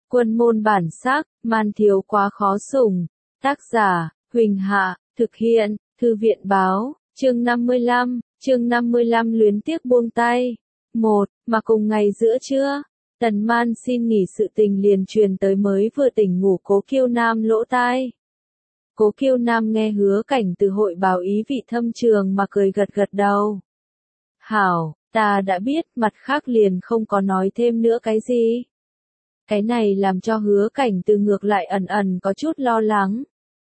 Quân môn bản sắc, man thiếu quá khó sủng. Tác giả, Huỳnh Hạ, thực hiện, Thư viện báo, chương 55 luyến tiếc buông tay. Mà cùng ngày giữa trưa, Tần Man xin nghỉ sự tình liền truyền tới mới vừa tỉnh ngủ Cố Kiêu Nam lỗ tai. Cố Kiêu Nam nghe Hứa Cảnh từ hội báo ý vị thâm trường mà cười gật gật đầu. Hảo, ta đã biết, mặt khác liền không có nói thêm nữa cái gì. Cái này làm cho Hứa Cảnh từ ngược lại ẩn có chút lo lắng.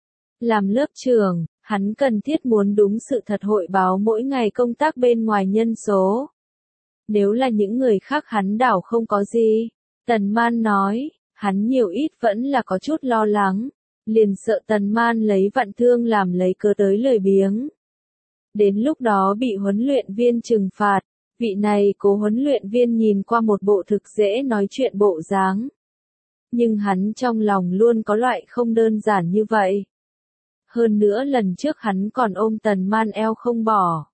Làm lớp trưởng, hắn cần thiết muốn đúng sự thật hội báo mỗi ngày công tác bên ngoài nhân số. Nếu là những người khác hắn đảo không có gì. Tần Man nói, hắn nhiều ít vẫn là có chút lo lắng. Liền sợ Tần Man lấy vạn thương làm lấy cớ tới lười biếng. Đến lúc đó bị huấn luyện viên trừng phạt, vị này Cố huấn luyện viên nhìn qua một bộ thực dễ nói chuyện bộ dáng. Nhưng hắn trong lòng luôn có loại không đơn giản như vậy. Hơn nữa lần trước hắn còn ôm Tần Man eo không bỏ.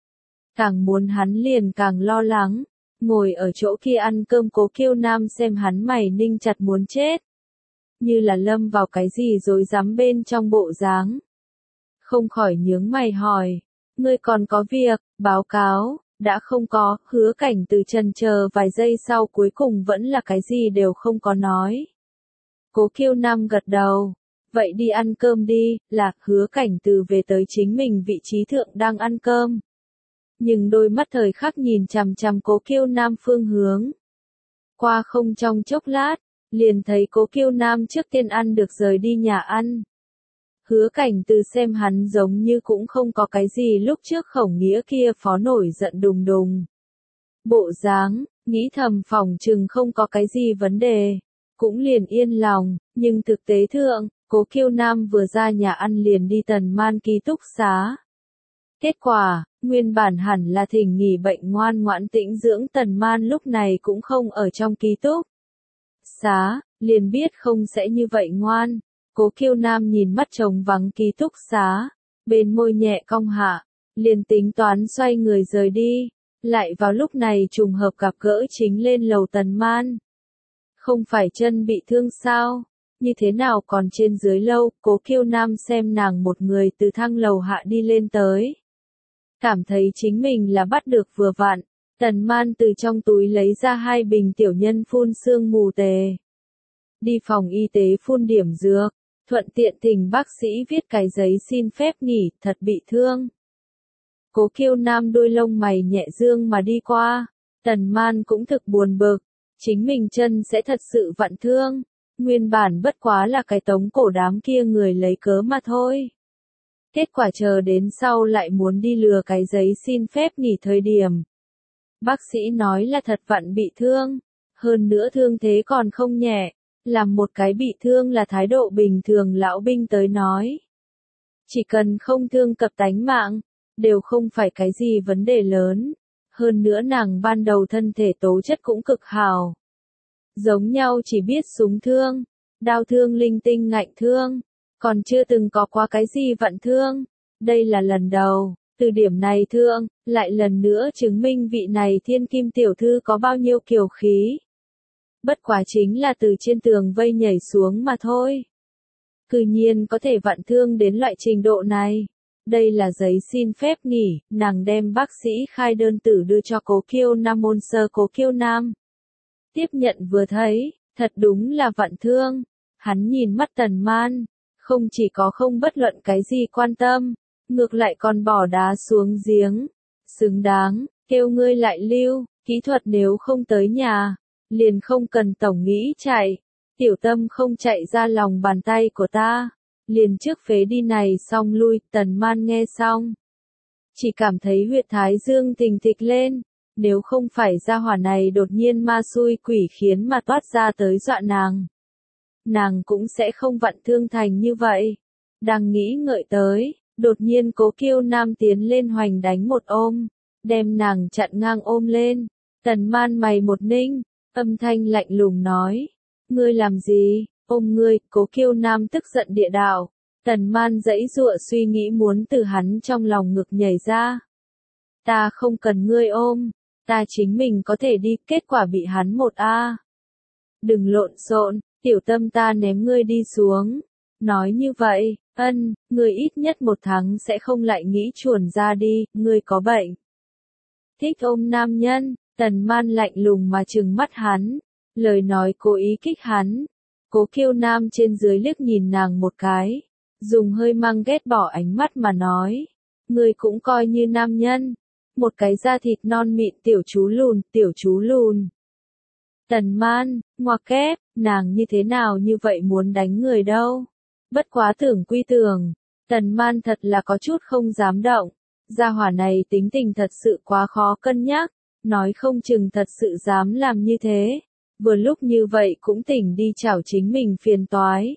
Càng muốn hắn liền càng lo lắng, ngồi ở chỗ kia ăn cơm Cố Kiêu Nam xem hắn mày ninh chặt muốn chết. Như là lâm vào cái gì rối rắm bên trong bộ dáng. Không khỏi nhướng mày hỏi, ngươi còn có việc, báo cáo, đã không có, Hứa Cảnh từ chần chờ vài giây sau cuối cùng vẫn là cái gì đều không có nói. Cố Kiêu Nam gật đầu, vậy đi ăn cơm đi, là Hứa Cảnh từ về tới chính mình vị trí thượng đang ăn cơm. Nhưng đôi mắt thời khắc nhìn chằm chằm Cố Kiêu Nam phương hướng. Qua không trong chốc lát, liền thấy Cố Kiêu Nam trước tiên ăn được rời đi nhà ăn. Hứa Cảnh từ xem hắn giống như cũng không có cái gì lúc trước Khổng Nghĩa kia phó nổi giận đùng đùng. Bộ dáng, nghĩ thầm phòng chừng không có cái gì vấn đề, cũng liền yên lòng, nhưng thực tế thượng, Cố Kiêu Nam vừa ra nhà ăn liền đi Tần Man ký túc xá. Kết quả, nguyên bản hẳn là thỉnh nghỉ bệnh ngoan ngoãn tĩnh dưỡng Tần Man lúc này cũng không ở trong ký túc xá, liền biết không sẽ như vậy ngoan. Cố Kiêu Nam nhìn mắt trống vắng ký túc xá, bên môi nhẹ cong hạ, liền tính toán xoay người rời đi, lại vào lúc này trùng hợp gặp gỡ chính lên lầu Tần Man. Không phải chân bị thương sao? Như thế nào còn trên dưới lâu? Cố Kiêu Nam xem nàng một người từ thang lầu hạ đi lên tới. Cảm thấy chính mình là bắt được vừa vặn, Tần Man từ trong túi lấy ra 2 bình tiểu nhân phun sương mù tề. Đi phòng y tế phun điểm dược, thuận tiện thỉnh bác sĩ viết cái giấy xin phép nghỉ, thật bị thương. Cố Kiêu Nam đôi lông mày nhẹ dương mà đi qua, Tần Man cũng thực buồn bực, chính mình chân sẽ thật sự vặn thương, nguyên bản bất quá là cái tống cổ đám kia người lấy cớ mà thôi. Kết quả chờ đến sau lại muốn đi lừa cái giấy xin phép nghỉ thời điểm. Bác sĩ nói là thật vặn bị thương, hơn nữa thương thế còn không nhẹ, làm một cái bị thương là thái độ bình thường lão binh tới nói. Chỉ cần không thương cập tánh mạng, đều không phải cái gì vấn đề lớn, hơn nữa nàng ban đầu thân thể tố chất cũng cực hảo. Giống nhau chỉ biết súng thương, đao thương linh tinh ngạnh thương, còn chưa từng có qua cái gì vặn thương, đây là lần đầu, từ điểm này thương, lại lần nữa chứng minh vị này thiên kim tiểu thư có bao nhiêu kiều khí. Bất quá chính là từ trên tường vây nhảy xuống mà thôi. Cư nhiên có thể vặn thương đến loại trình độ này. Đây là giấy xin phép nghỉ, nàng đem bác sĩ khai đơn tử đưa cho Cố Kiêu Nam môn sơ Cố Kiêu Nam. Tiếp nhận vừa thấy, thật đúng là vặn thương. Hắn nhìn mắt Tần Man, không chỉ có không bất luận cái gì quan tâm, ngược lại còn bỏ đá xuống giếng. Xứng đáng, kêu ngươi lại lưu, kỹ thuật nếu không tới nhà, liền không cần tổng nghĩ chạy. Tiểu Tâm không chạy ra lòng bàn tay của ta, liền trước phế đi này xong lui. Tần Man nghe xong, chỉ cảm thấy huyệt thái dương thình thịch lên, nếu không phải gia hỏa này đột nhiên ma xui quỷ khiến mà toát ra tới dọa nàng cũng sẽ không vặn thương thành như vậy. Đang nghĩ ngợi tới, đột nhiên Cố Kiêu Nam tiến lên hoành đánh một ôm, đem nàng chặn ngang ôm lên. Tần Man mày một ninh, âm thanh lạnh lùng nói, ngươi làm gì, ôm ngươi. Cố Kiêu Nam tức giận địa đạo. Tần Man giãy giụa suy nghĩ muốn từ hắn trong lòng ngực nhảy ra. Ta không cần ngươi ôm, ta chính mình có thể đi, kết quả bị hắn một a. Đừng lộn xộn, tiểu tâm ta ném ngươi đi xuống. Nói như vậy, ngươi ít nhất 1 tháng sẽ không lại nghĩ chuồn ra đi, ngươi có bệnh. Thích ôm nam nhân, Tần Man lạnh lùng mà trừng mắt hắn, lời nói cố ý kích hắn. Cố Kiêu Nam trên dưới liếc nhìn nàng một cái, dùng hơi mang ghét bỏ ánh mắt mà nói, ngươi cũng coi như nam nhân, một cái da thịt non mịn tiểu chú lùn. Tần Man, ngoặc kép, nàng như thế nào như vậy muốn đánh người đâu. Bất quá tưởng quy tưởng, Tần Man thật là có chút không dám động, gia hỏa này tính tình thật sự quá khó cân nhắc, nói không chừng thật sự dám làm như thế, vừa lúc như vậy cũng tỉnh đi chảo chính mình phiền toái.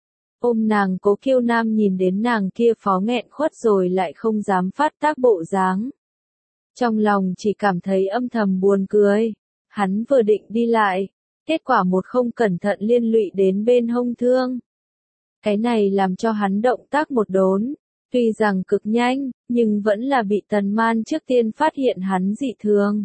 Ôm nàng Cố Kiêu Nam nhìn đến nàng kia phó nghẹn khuất rồi lại không dám phát tác bộ dáng. Trong lòng chỉ cảm thấy âm thầm buồn cười, hắn vừa định đi lại, kết quả một không cẩn thận liên lụy đến bên hông thương. Cái này làm cho hắn động tác một đốn, tuy rằng cực nhanh, nhưng vẫn là bị Tần Man trước tiên phát hiện hắn dị thường.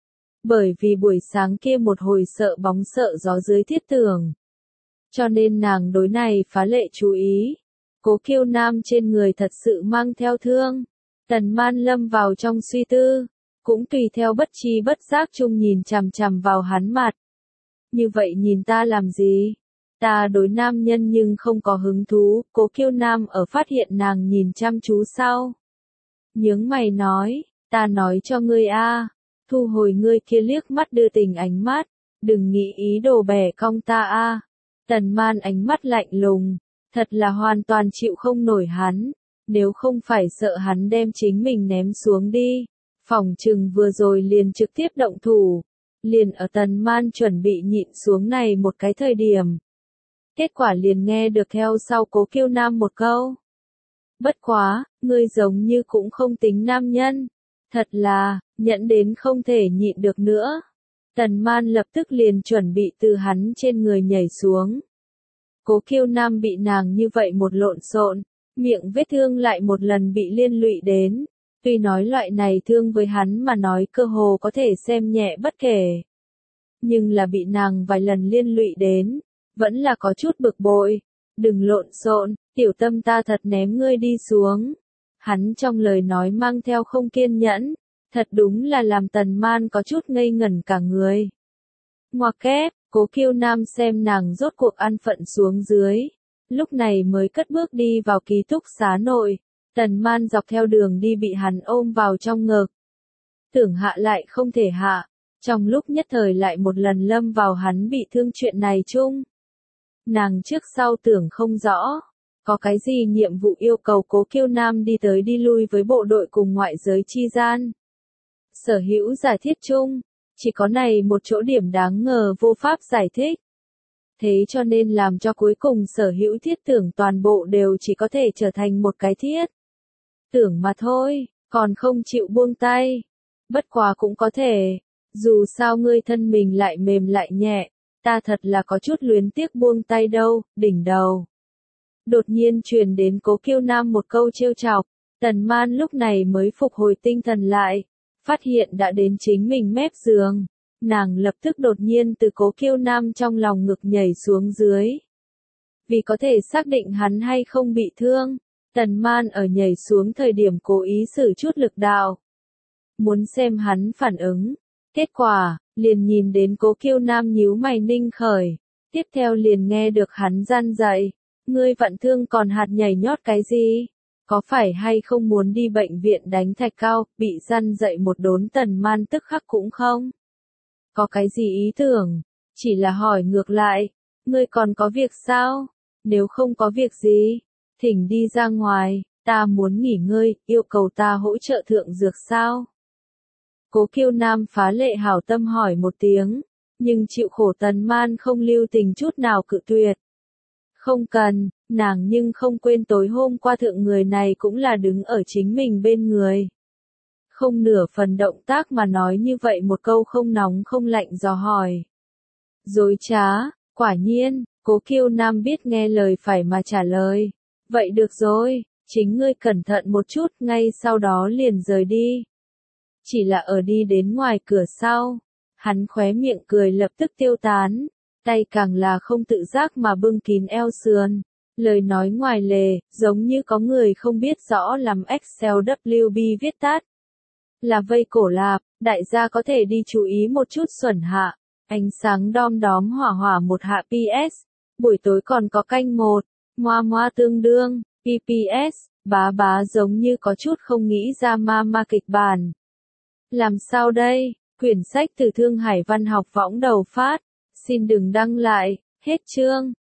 Bởi vì buổi sáng kia một hồi sợ bóng sợ gió dưới thiết tường, cho nên nàng đối này phá lệ chú ý. Cố Kiêu Nam trên người thật sự mang theo thương. Tần Man lâm vào trong suy tư, cũng tùy theo bất tri bất giác chung nhìn chằm chằm vào hắn mặt. Như vậy nhìn ta làm gì? Ta đối nam nhân nhưng không có hứng thú. Cố Kiêu Nam ở phát hiện nàng nhìn chăm chú sau, nhướng mày nói, ta nói cho ngươi a, thu hồi ngươi kia liếc mắt đưa tình ánh mắt, đừng nghĩ ý đồ bẻ cong ta a. Tần Man ánh mắt lạnh lùng, thật là hoàn toàn chịu không nổi hắn, nếu không phải sợ hắn đem chính mình ném xuống đi, phỏng chừng vừa rồi liền trực tiếp động thủ, liền ở Tần Man chuẩn bị nhịn xuống này một cái thời điểm. Kết quả liền nghe được theo sau Cố Kiêu Nam một câu. Bất quá, ngươi giống như cũng không tính nam nhân, thật là, nhẫn đến không thể nhịn được nữa. Tần Man lập tức liền chuẩn bị từ hắn trên người nhảy xuống. Cố Kiêu Nam bị nàng như vậy một lộn xộn, miệng vết thương lại một lần bị liên lụy đến. Tuy nói loại này thương với hắn mà nói cơ hồ có thể xem nhẹ bất kể, nhưng là bị nàng vài lần liên lụy đến, vẫn là có chút bực bội. Đừng lộn xộn, tiểu tâm ta thật ném ngươi đi xuống. Hắn trong lời nói mang theo không kiên nhẫn, thật đúng là làm Tần Man có chút ngây ngẩn cả người. Ngoặc kép, Cố Kiêu Nam xem nàng rốt cuộc ăn phận xuống dưới, lúc này mới cất bước đi vào ký túc xá nội. Tần Man dọc theo đường đi bị hắn ôm vào trong ngực, tưởng hạ lại không thể hạ, trong lúc nhất thời lại một lần lâm vào hắn bị thương chuyện này chung. Nàng trước sau tưởng không rõ, có cái gì nhiệm vụ yêu cầu Cố Kiêu Nam đi tới đi lui với bộ đội cùng ngoại giới chi gian. Sở hữu giải thích chung, chỉ có này một chỗ điểm đáng ngờ vô pháp giải thích. Thế cho nên làm cho cuối cùng sở hữu thiết tưởng toàn bộ đều chỉ có thể trở thành một cái thiết tưởng mà thôi, còn không chịu buông tay. Bất quá cũng có thể, dù sao ngươi thân mình lại mềm lại nhẹ, ta thật là có chút luyến tiếc buông tay đâu. Đỉnh đầu đột nhiên truyền đến Cố Kiêu Nam một câu trêu chọc, Tần Man lúc này mới phục hồi tinh thần lại, phát hiện đã đến chính mình mép giường, nàng lập tức đột nhiên từ Cố Kiêu Nam trong lòng ngực nhảy xuống dưới. Vì có thể xác định hắn hay không bị thương, Tần Man ở nhảy xuống thời điểm cố ý sử chút lực đạo, muốn xem hắn phản ứng. Kết quả, liền nhìn đến Cố Kiêu Nam nhíu mày ninh khởi, tiếp theo liền nghe được hắn gian dạy, ngươi vặn thương còn hạt nhảy nhót cái gì? Có phải hay không muốn đi bệnh viện đánh thạch cao, bị gian dạy một đốn. Tần Man tức khắc cũng không có cái gì ý tưởng, chỉ là hỏi ngược lại, ngươi còn có việc sao? Nếu không có việc gì, thỉnh đi ra ngoài, ta muốn nghỉ ngơi, yêu cầu ta hỗ trợ thượng dược sao? Cố Kiêu Nam phá lệ hảo tâm hỏi một tiếng, nhưng chịu khổ Tần Man không lưu tình chút nào cự tuyệt. Không cần, nàng nhưng không quên tối hôm qua thượng người này cũng là đứng ở chính mình bên người. Không nửa phần động tác mà nói như vậy một câu không nóng không lạnh dò hỏi. Dối trá, quả nhiên, Cố Kiêu Nam biết nghe lời phải mà trả lời. Vậy được rồi, chính ngươi cẩn thận một chút, ngay sau đó liền rời đi. Chỉ là ở đi đến ngoài cửa sau, hắn khóe miệng cười lập tức tiêu tán. tay càng là không tự giác mà bưng kín eo sườn. Lời nói ngoài lề, giống như có người không biết rõ lắm XLWB viết tắt. Là vây cổ lạp, đại gia có thể đi chú ý một chút xuẩn hạ. Ánh sáng đom đóm hỏa hỏa một hạ PS. Buổi tối còn có canh một. Moa moa tương đương. PPS. Bá bá giống như có chút không nghĩ ra ma kịch bản. Làm sao đây? Quyển sách từ Thương Hải Văn học võng đầu phát. Xin đừng đăng lại. Hết chương.